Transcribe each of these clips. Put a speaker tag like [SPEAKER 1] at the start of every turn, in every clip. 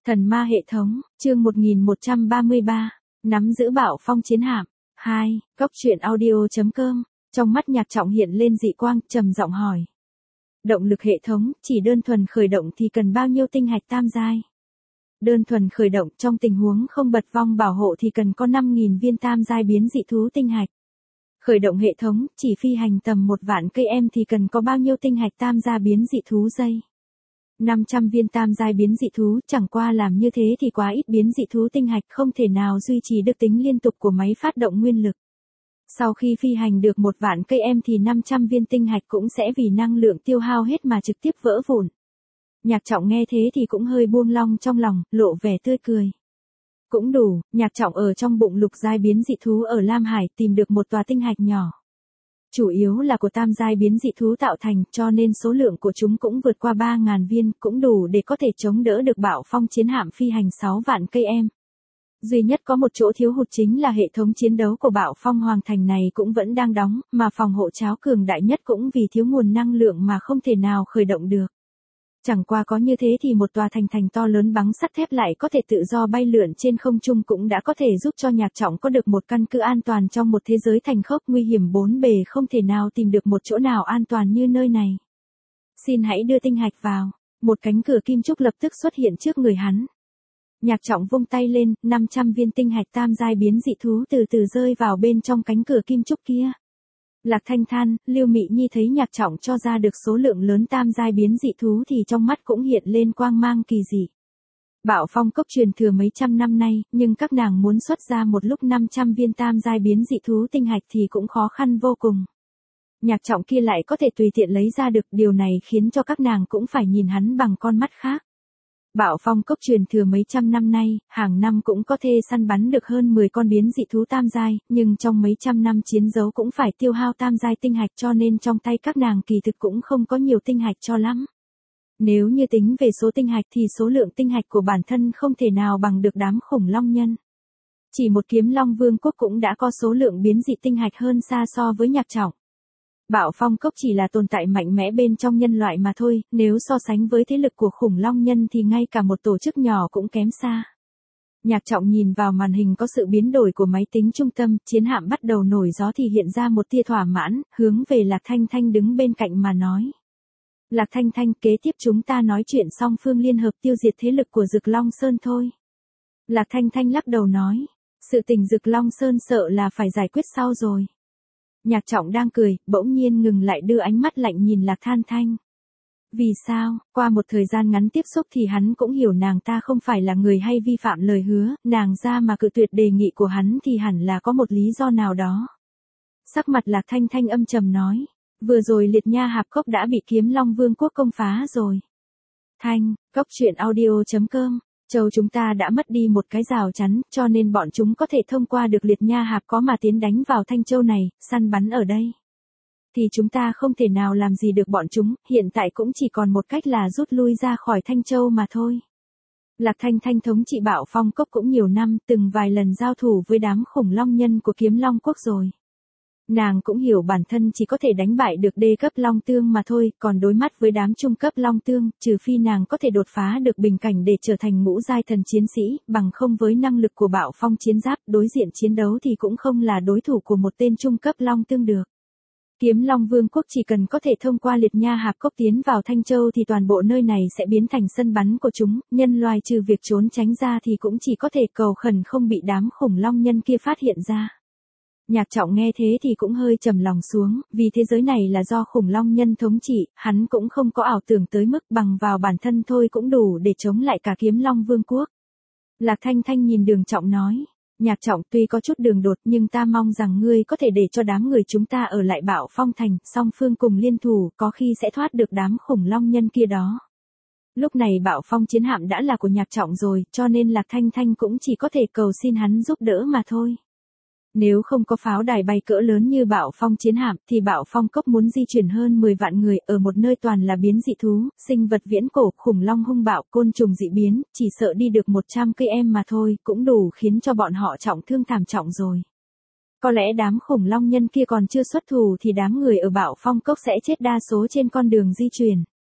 [SPEAKER 1] Thần ma hệ thống, chương 1133, nắm giữ bạo phong chiến hạm. 2, Cốc truyện audio.com, trong mắt Nhạc Trọng hiện lên dị quang, trầm giọng hỏi. Động lực hệ thống, chỉ đơn thuần khởi động thì cần bao nhiêu tinh hạch tam giai? Đơn thuần khởi động trong tình huống không bật vong bảo hộ thì cần có 5.000 viên tam giai biến dị thú tinh hạch. Khởi động hệ thống, chỉ phi hành tầm 1 vạn cây em thì cần có bao nhiêu tinh hạch tam gia biến dị thú dây? 500 viên tam giai biến dị thú, chẳng qua làm như thế thì quá ít biến dị thú tinh hạch không thể nào duy trì được tính liên tục của máy phát động nguyên lực. Sau khi phi hành được 1 vạn cây em thì 500 viên tinh hạch cũng sẽ vì năng lượng tiêu hao hết mà trực tiếp vỡ vụn. Nhạc Trọng nghe thế thì cũng hơi buông lỏng trong lòng, lộ vẻ tươi cười. Cũng đủ, Nhạc Trọng ở trong bụng lục giai biến dị thú ở Lam Hải tìm được một tòa tinh hạch nhỏ. Chủ yếu là của tam giai biến dị thú tạo thành, cho nên số lượng của chúng cũng vượt qua 3.000 viên, cũng đủ để có thể chống đỡ được bạo phong chiến hạm phi hành 6 vạn cây em. Duy nhất có một chỗ thiếu hụt chính là hệ thống chiến đấu của bạo phong hoàng thành này cũng vẫn đang đóng, mà phòng hộ cháo cường đại nhất cũng vì thiếu nguồn năng lượng mà không thể nào khởi động được. Chẳng qua có như thế thì một tòa thành to lớn bằng sắt thép lại có thể tự do bay lượn trên không trung cũng đã có thể giúp cho Nhạc Trọng có được một căn cứ an toàn trong một thế giới thành khốc nguy hiểm bốn bề, không thể nào tìm được một chỗ nào an toàn như nơi này. Xin hãy đưa tinh hạch vào. Một cánh cửa kim trúc lập tức xuất hiện trước người hắn. Nhạc Trọng vung tay lên, 500 viên tinh hạch tam giai biến dị thú từ từ rơi vào bên trong cánh cửa kim trúc kia. Lạc Thanh Than, Lưu Mị Nhi thấy Nhạc Trọng cho ra được số lượng lớn tam giai biến dị thú thì trong mắt cũng hiện lên quang mang kỳ dị. Bạo phong cốc truyền thừa mấy trăm năm nay, nhưng các nàng muốn xuất ra một lúc 500 viên tam giai biến dị thú tinh hạch thì cũng khó khăn vô cùng. Nhạc Trọng kia lại có thể tùy tiện lấy ra được, điều này khiến cho các nàng cũng phải nhìn hắn bằng con mắt khác. Bạo phong cốc truyền thừa mấy trăm năm nay, hàng năm cũng có thể săn bắn được hơn 10 con biến dị thú tam giai, nhưng trong mấy trăm năm chiến đấu cũng phải tiêu hao tam giai tinh hạch, cho nên trong tay các nàng kỳ thực cũng không có nhiều tinh hạch cho lắm. Nếu như tính về số tinh hạch thì số lượng tinh hạch của bản thân không thể nào bằng được đám khủng long nhân. Chỉ một Kiếm Long Vương quốc cũng đã có số lượng biến dị tinh hạch hơn xa so với Nhạc Trọng. Bạo phong cốc chỉ là tồn tại mạnh mẽ bên trong nhân loại mà thôi, nếu so sánh với thế lực của khủng long nhân thì ngay cả một tổ chức nhỏ cũng kém xa. Nhạc Trọng nhìn vào màn hình có sự biến đổi của máy tính trung tâm, chiến hạm bắt đầu nổi gió thì hiện ra một tia thỏa mãn, hướng về Lạc Thanh Thanh đứng bên cạnh mà nói. Lạc Thanh Thanh, kế tiếp chúng ta nói chuyện song phương liên hợp tiêu diệt thế lực của Dực Long Sơn thôi. Lạc Thanh Thanh lắc đầu nói, sự tình Dực Long Sơn sợ là phải giải quyết sau rồi. Nhạc Trọng đang cười, bỗng nhiên ngừng lại đưa ánh mắt lạnh nhìn Lạc Thanh Thanh. Vì sao? Qua một thời gian ngắn tiếp xúc thì hắn cũng hiểu nàng ta không phải là người hay vi phạm lời hứa, nàng ra mà cự tuyệt đề nghị của hắn thì hẳn là có một lý do nào đó. Sắc mặt Lạc Thanh Thanh âm trầm nói, vừa rồi Liệt Nha Hạp Cốc đã bị Kiếm Long Vương quốc công phá rồi. Thanh, Cốc truyện audio.com. Châu chúng ta đã mất đi một cái rào chắn, cho nên bọn chúng có thể thông qua được Liệt Nha Hạp có mà tiến đánh vào Thanh Châu này, săn bắn ở đây. Thì chúng ta không thể nào làm gì được bọn chúng, hiện tại cũng chỉ còn một cách là rút lui ra khỏi Thanh Châu mà thôi. Lạc Thanh Thanh thống trị Bạo phong cốc cũng nhiều năm, từng vài lần giao thủ với đám khủng long nhân của Kiếm Long quốc rồi. Nàng cũng hiểu bản thân chỉ có thể đánh bại được đê cấp long tương mà thôi, còn đối mắt với đám trung cấp long tương, trừ phi nàng có thể đột phá được bình cảnh để trở thành ngũ giai thần chiến sĩ, bằng không với năng lực của bạo phong chiến giáp, đối diện chiến đấu thì cũng không là đối thủ của một tên trung cấp long tương được. Kiếm Long Vương quốc chỉ cần có thể thông qua Liệt Nha Hạp Cốc tiến vào Thanh Châu thì toàn bộ nơi này sẽ biến thành sân bắn của chúng, nhân loại trừ việc trốn tránh ra thì cũng chỉ có thể cầu khẩn không bị đám khủng long nhân kia phát hiện ra. Nhạc Trọng nghe thế thì cũng hơi trầm lòng xuống, vì thế giới này là do khủng long nhân thống trị, hắn cũng không có ảo tưởng tới mức bằng vào bản thân thôi cũng đủ để chống lại cả Kiếm Long Vương quốc. Lạc Thanh Thanh nhìn Đường Trọng nói, Nhạc Trọng tuy có chút đường đột nhưng ta mong rằng ngươi có thể để cho đám người chúng ta ở lại Bạo Phong Thành, song phương cùng liên thủ, có khi sẽ thoát được đám khủng long nhân kia đó. Lúc này Bạo Phong chiến hạm đã là của Nhạc Trọng rồi, cho nên Lạc Thanh Thanh cũng chỉ có thể cầu xin hắn giúp đỡ mà thôi. Nếu không có pháo đài bay cỡ lớn như Bạo Phong chiến hạm thì Bạo Phong cốc muốn di chuyển hơn 10 vạn người ở một nơi toàn là biến dị thú, sinh vật viễn cổ, khủng long hung bạo, côn trùng dị biến, chỉ sợ đi được 100 cây em mà thôi, cũng đủ khiến cho bọn họ trọng thương thảm trọng rồi. Có lẽ đám khủng long nhân kia còn chưa xuất thủ thì đám người ở Bạo Phong cốc sẽ chết đa số trên con đường di chuyển.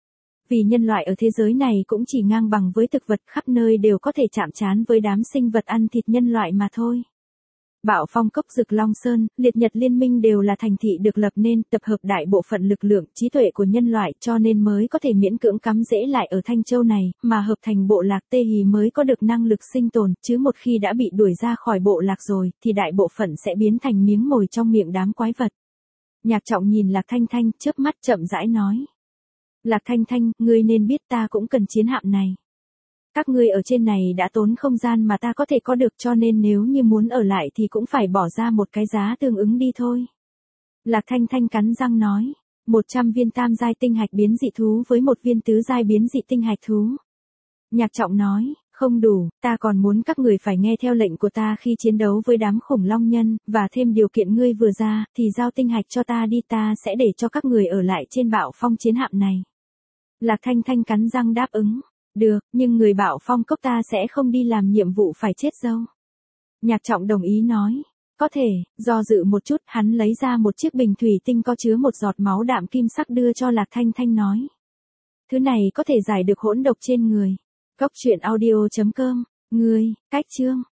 [SPEAKER 1] Vì nhân loại ở thế giới này cũng chỉ ngang bằng với thực vật, khắp nơi đều có thể chạm trán với đám sinh vật ăn thịt nhân loại mà thôi. Bạo Phong Cốc, Dực Long Sơn, Liệt Nhật Liên Minh đều là thành thị được lập nên, tập hợp đại bộ phận lực lượng, trí tuệ của nhân loại, cho nên mới có thể miễn cưỡng cắm rễ lại ở Thanh Châu này, mà hợp thành bộ lạc Tê Hì mới có được năng lực sinh tồn, chứ một khi đã bị đuổi ra khỏi bộ lạc rồi, thì đại bộ phận sẽ biến thành miếng mồi trong miệng đám quái vật. Nhạc Trọng nhìn Lạc Thanh Thanh, chớp mắt chậm rãi nói. Lạc Thanh Thanh, ngươi nên biết ta cũng cần chiến hạm này. Các ngươi ở trên này đã tốn không gian mà ta có thể có được, cho nên nếu như muốn ở lại thì cũng phải bỏ ra một cái giá tương ứng đi thôi. Lạc Thanh Thanh cắn răng nói. 100 viên tam giai tinh hạch biến dị thú với 1 viên tứ giai biến dị tinh hạch thú. Nhạc Trọng nói, không đủ, ta còn muốn các người phải nghe theo lệnh của ta khi chiến đấu với đám khủng long nhân, và thêm điều kiện ngươi vừa ra, thì giao tinh hạch cho ta đi, ta sẽ để cho các người ở lại trên Bạo Phong chiến hạm này. Lạc Thanh Thanh cắn răng đáp ứng. Được, nhưng người Bạo Phong Cốc ta sẽ không đi làm nhiệm vụ phải chết đâu. Nhạc Trọng đồng ý nói. Có thể, do dự một chút, hắn lấy ra một chiếc bình thủy tinh có chứa một giọt máu đạm kim sắc đưa cho Lạc Thanh Thanh nói. Thứ này có thể giải được hỗn độc trên người. Cốc truyện audio.com, ngươi, cách chương.